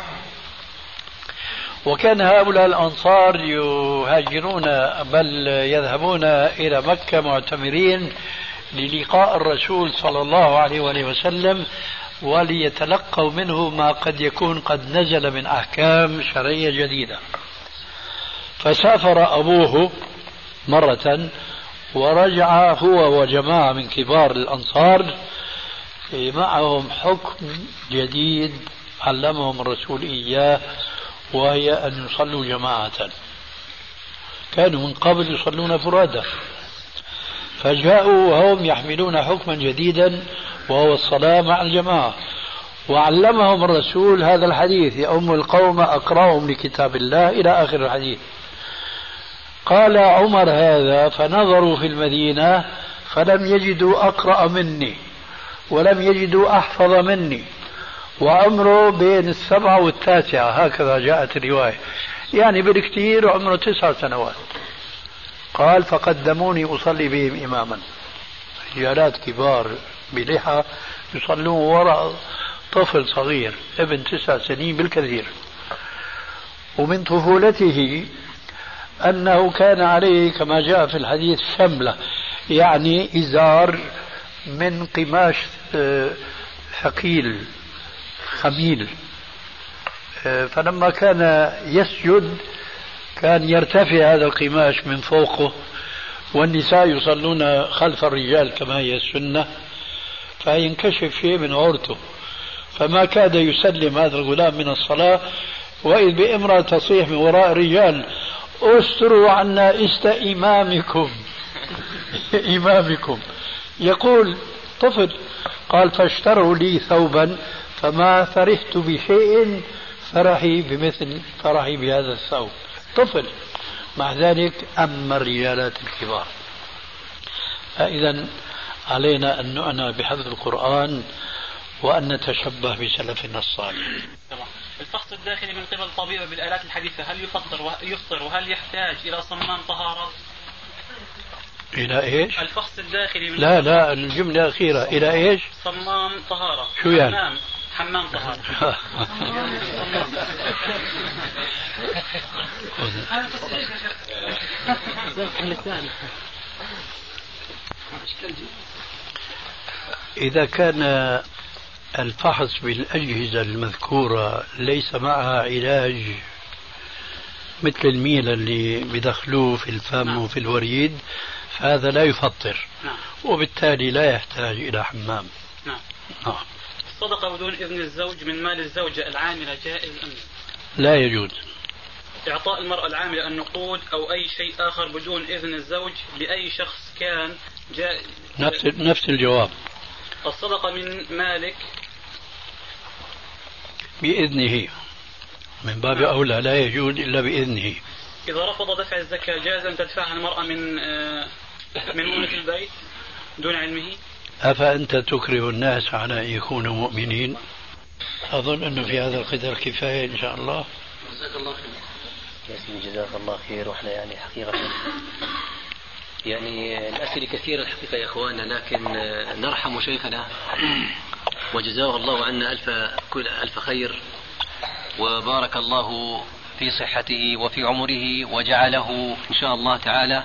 وكان هؤلاء الأنصار يهاجرون بل يذهبون إلى مكة معتمرين للقاء الرسول صلى الله عليه وسلم وليتلقوا منه ما قد يكون قد نزل من أحكام شرعية جديدة. فسافر أبوه مرة ورجع هو وجماعة من كبار الأنصار معهم حكم جديد علمهم الرسول إياه، وهي أن يصلوا جماعة. كانوا من قبل يصلون فرادى، فجاءوا وهم يحملون حكما جديدا وهو الصلاة مع الجماعة، وعلمهم الرسول هذا الحديث: يؤم القوم أقرأهم لكتاب الله إلى آخر الحديث. قال عمر هذا فنظروا في المدينة فلم يجدوا أقرأ مني ولم يجدوا أحفظ مني، وعمره بين 7 و9، هكذا جاءت الرواية، يعني بالكثير عمره 9 سنوات. قال فقدموني أصلي بهم إماما، رجالات كبار بلحى يصلون وراء طفل صغير ابن 9 سنين بالكثير. ومن طفولته أنه كان عليه كما جاء في الحديث شملة، يعني إزار من قماش ثقيل خميل. فلما كان يسجد كان يرتفع هذا القماش من فوقه، والنساء يصلون خلف الرجال كما هي السنة، فينكشف شيء من عورته. فما كاد يسلم هذا الغلام من الصلاة وإذ بامرأة تصيح من وراء رجال: استروا عنا است إمامكم. إمامكم يقول طفل، قال: فاشتروا لي ثوبا فما فرحت بشيء فرحي بمثل فرحي بهذا الثوب. طفل. مع ذلك أما الرجالات الكبار. فإذا علينا أن نعنى بحفظ القرآن وأن نتشبه بسلفنا الصالح. الفحص الداخلي من قبل الطبيب بالآلات الحديثة هل يفطر وهل يحتاج إلى صمام طهارة؟ إلى إيش؟ الفحص الداخلي من لا الجملة الأخيرة إلى إيش؟ صمام طهارة. شو يعني؟ حمام طهارة. إذا كان الفحص بالأجهزة المذكورة ليس معها علاج مثل الميل اللي بدخلوه في الفم وفي الوريد، فهذا لا يفطر، وبالتالي لا يحتاج إلى حمام. الصدقة بدون إذن الزوج من مال الزوجة العاملة جائز أم لا يجوز؟ إعطاء المرأة العاملة النقود أو أي شيء آخر بدون إذن الزوج لأي شخص كان جائز؟ نفس الجواب. الصدقة من مالك بإذنه من باب أولى، لا يجوز إلا بإذنه. إذا رفض دفع الزكاة جاز أن تدفعها المرأة من مؤنة البيت دون علمه؟ أفأنت تكره الناس على أن يكونوا مؤمنين؟ أظن أنه في هذا القدر كفاية إن شاء الله. جزاك الله خير يا سيدي، جزاك الله خير. وإحنا يعني حقيقة يعني الأسئلة كثيرة الحقيقة يا إخواننا، لكن نرحم شيخنا وجزاه الله عنا ألف خير، وبارك الله في صحته وفي عمره، وجعله إن شاء الله تعالى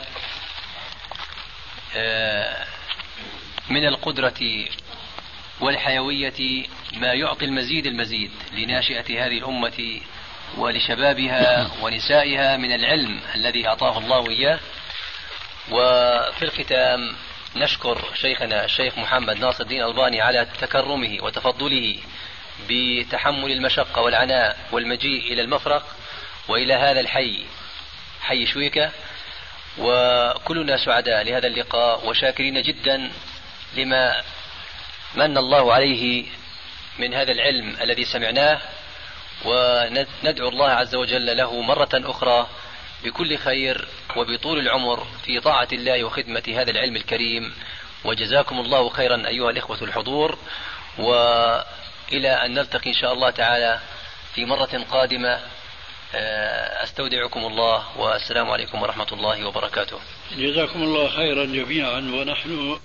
من القدرة والحيوية ما يعطي المزيد لناشئة هذه الأمة ولشبابها ونسائها من العلم الذي أعطاه الله إياه. وفي الختام نشكر شيخنا الشيخ محمد ناصر الدين الألباني على تكرمه وتفضله بتحمل المشقة والعناء والمجيء إلى المفرق وإلى هذا الحي، حي شويكة، وكلنا سعداء لهذا اللقاء وشاكرين جدا لما من الله عليه من هذا العلم الذي سمعناه، وندعو الله عز وجل له مرة أخرى بكل خير وبطول العمر في طاعة الله وخدمة هذا العلم الكريم. وجزاكم الله خيرا أيها الإخوة الحضور، وإلى أن نلتقي إن شاء الله تعالى في مرة قادمة. أستودعكم الله، والسلام عليكم ورحمة الله وبركاته. جزاكم الله خيرا جميعا، ونحن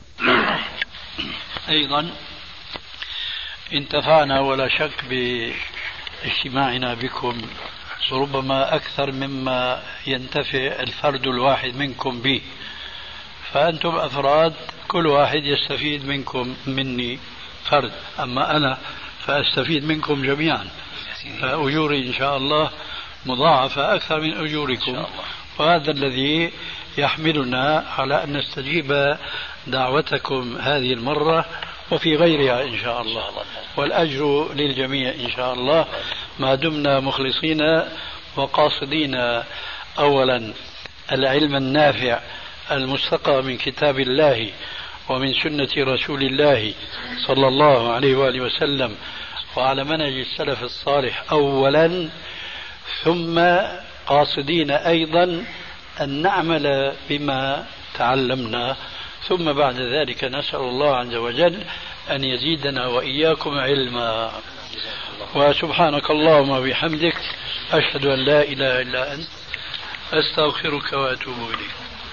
أيضا انتفعنا ولا شك باجتماعنا بكم، ربما أكثر مما ينتفع الفرد الواحد منكم به، فأنتم أفراد كل واحد يستفيد منكم مني فرد، أما أنا فأستفيد منكم جميعا، فأجوري إن شاء الله مضاعفة أكثر من أجوركم، وهذا الذي يحملنا على أن نستجيب دعوتكم هذه المرة وفي غيرها إن شاء الله، والأجر للجميع إن شاء الله ما دمنا مخلصين وقاصدين أولا العلم النافع المستقى من كتاب الله ومن سنة رسول الله صلى الله عليه وآله وسلم وعلى منهج السلف الصالح أولا، ثم قاصدين أيضا أن نعمل بما تعلمنا، ثم بعد ذلك نسأل الله عز وجل أن يزيدنا وإياكم علما. وسبحانك اللهم وبحمدك، أشهد أن لا إله إلا أنت، أستغفرك وأتوب إليك.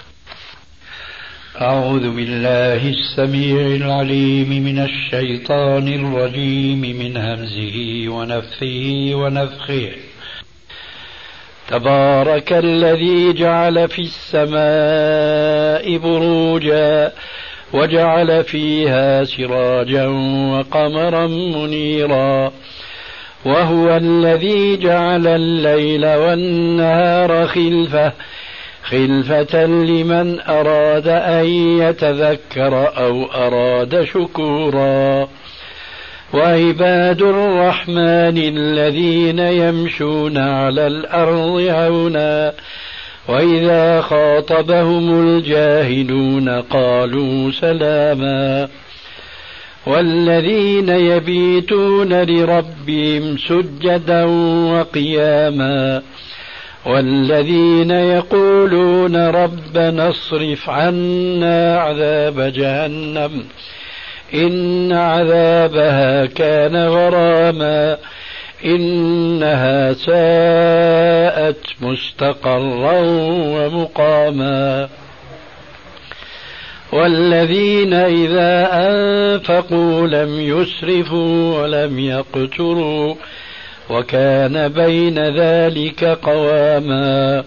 أعوذ بالله السميع العليم من الشيطان الرجيم، من همزه ونفثه ونفخه. تبارك الذي جعل في السماء بروجا وجعل فيها سراجا وقمرا منيرا، وهو الذي جعل الليل والنهار خلفة لمن أراد أن يتذكر أو أراد شكورا، وعباد الرحمن الذين يمشون على الأرض هونا وإذا خاطبهم الجاهلون قالوا سلاما والذين يبيتون لربهم سجدا وقياما والذين يقولون ربنا اصرف عنا عذاب جهنم إن عذابها كان غراما إنها ساءت مستقرا ومقاما والذين إذا أنفقوا لم يسرفوا ولم يقتروا وكان بين ذلك قواما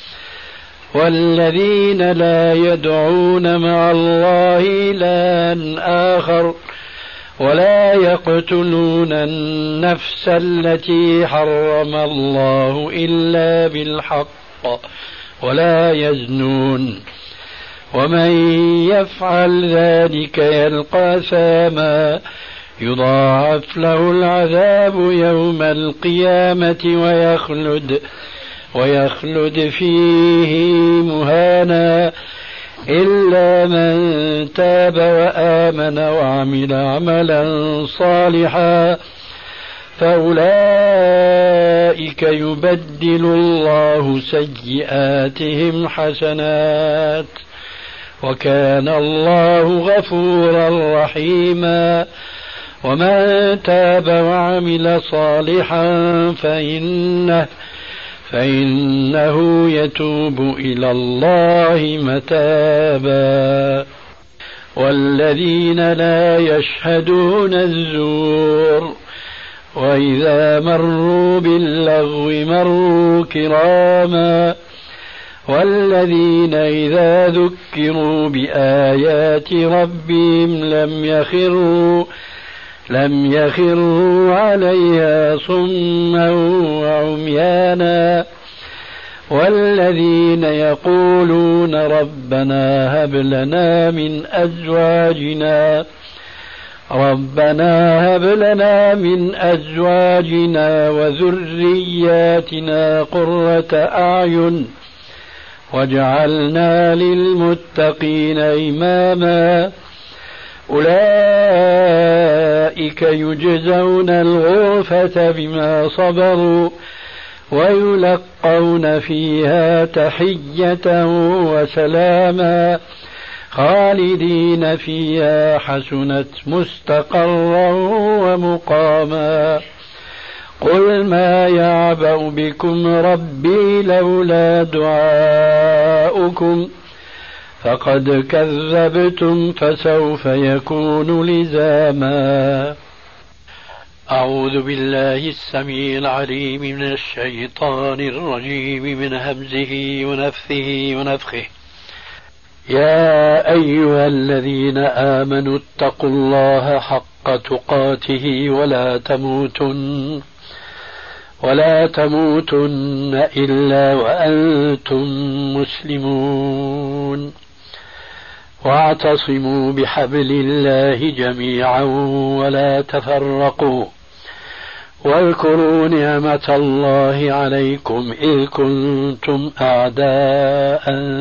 والذين لا يدعون مع الله إلها آخر ولا يقتلون النفس التي حرم الله إلا بالحق ولا يزنون ومن يفعل ذلك يلقى أثاما يضاعف له العذاب يوم القيامة ويخلد فيه مهانا إلا من تاب وآمن وعمل عملا صالحا فأولئك يبدل الله سيئاتهم حسنات وكان الله غفورا رحيما ومن تاب وعمل صالحا فإنه يتوب إلى الله متابا والذين لا يشهدون الزور وإذا مروا باللغو مروا كراما والذين إذا ذكروا بآيات ربهم لم يخروا عليها صما وعميانا والذين يقولون ربنا هب لنا من أزواجنا وذرياتنا قرة أعين واجعلنا للمتقين إماما أولئك يجزون الغرفة بما صبروا ويلقون فيها تحية وسلاما خالدين فيها حسنت مستقرا ومقاما قل ما يعبأ بكم ربي لولا دعاؤكم فقد كذبتم فسوف يكون لزاما أعوذ بالله السميع العليم من الشيطان الرجيم من همزه ونفثه ونفخه يا أيها الذين آمنوا اتقوا الله حق تقاته ولا تموتن إلا وأنتم مسلمون واعتصموا بحبل الله جميعا ولا تفرقوا واذكروا نعمة الله عليكم إذ كنتم أعداء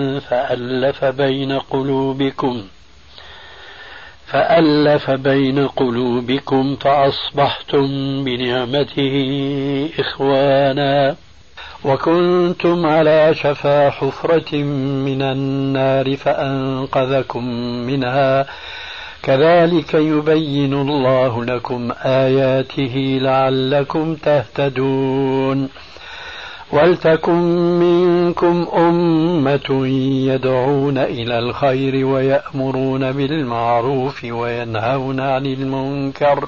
فألف بين قلوبكم فأصبحتم بنعمته إخوانا وكنتم على شفا حفرة من النار فأنقذكم منها كذلك يبين الله لكم آياته لعلكم تهتدون ولتكن منكم أمة يدعون إلى الخير ويأمرون بالمعروف وينهون عن المنكر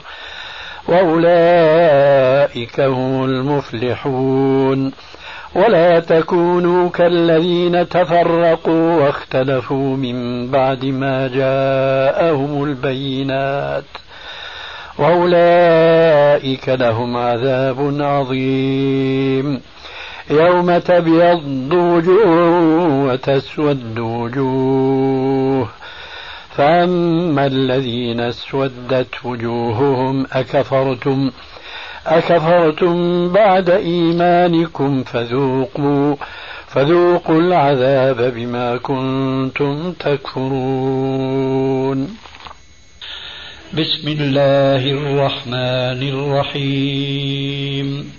وأولئك هم المفلحون ولا تكونوا كالذين تفرقوا واختلفوا من بعد ما جاءهم البينات وأولئك لهم عذاب عظيم يوم تبيض وجوه وتسود وجوه فأما الذين اسودت وجوههم أكفرتم بعد إيمانكم فذوقوا العذاب بما كنتم تكفرون. بسم الله الرحمن الرحيم.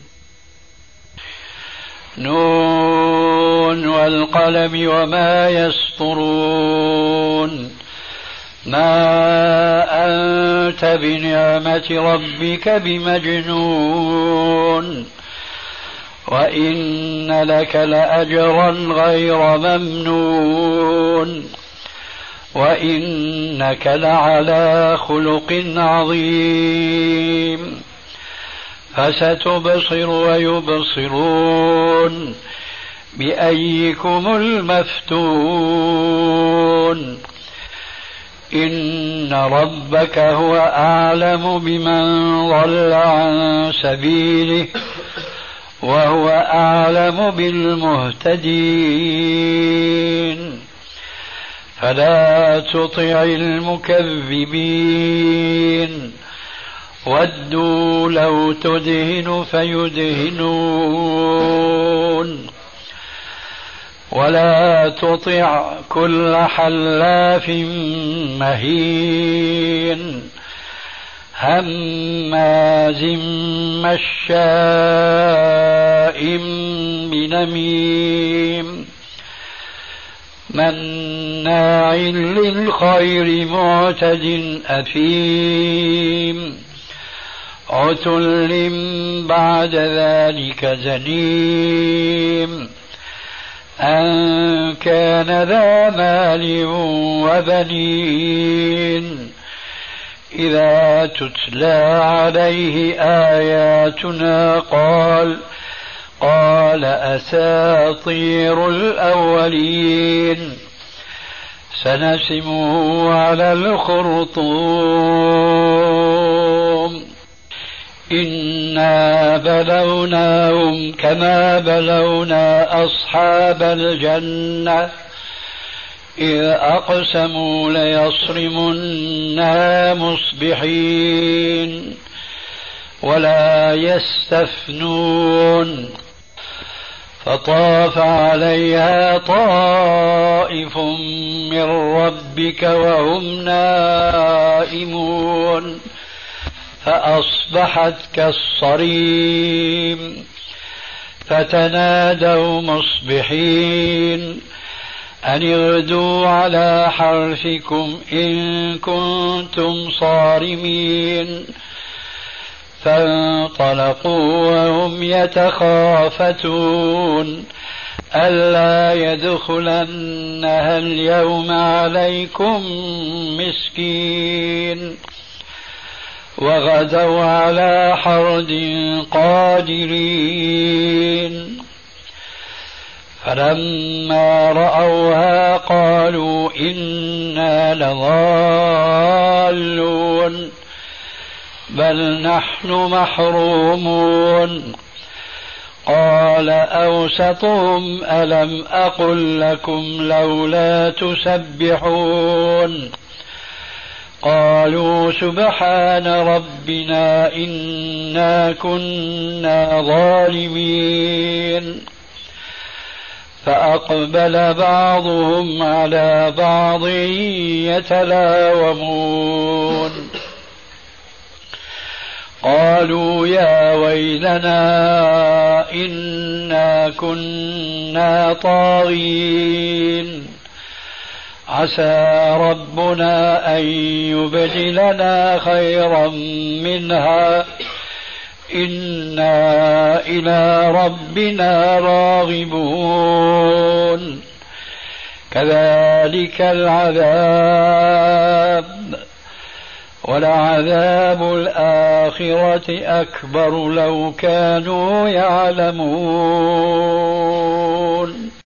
نون والقلم وما يسطرون. ما أنت بنعمة ربك بمجنون وإن لك لأجرا غير ممنون وإنك لعلى خلق عظيم. فستبصر ويبصرون بأيكم المفتون. إن ربك هو أعلم بمن ضل عن سبيله وهو أعلم بالمهتدين. فلا تطع المكذبين ودوا لو تدهن فيدهنون ولا تطع كل حلاف مهين هماز مشاء بنميم مناع للخير معتد أثيم عتل بعد ذلك زنيم أن كان ذا مال وبنين إذا تتلى عليه آياتنا قال أساطير الأولين سنسمه على الخرطوم. إنا بلوناهم كما بلونا أصحاب الجنة إذ أقسموا ليصرمنها مصبحين ولا يستثنون. فطاف عليها طائف من ربك وهم نائمون فأصبحت كالصريم. فتنادوا مصبحين أن اغدوا على حرثكم إن كنتم صارمين. فانطلقوا وهم يتخافتون ألا يدخلنها اليوم عليكم مسكين. وغدوا على حرد قادرين. فلما رأوها قالوا إنا لضالون بل نحن محرومون. قال أوسطهم ألم أقل لكم لولا تسبحون. قالوا سبحان ربنا إنا كنا ظالمين. فأقبل بعضهم على بعض يتلاومون. قالوا يا ويلنا إنا كنا طاغين عسى ربنا أن يبدلنا خيرا منها إنا إلى ربنا راغبون. كذلك العذاب ولعذاب الآخرة أكبر لو كانوا يعلمون.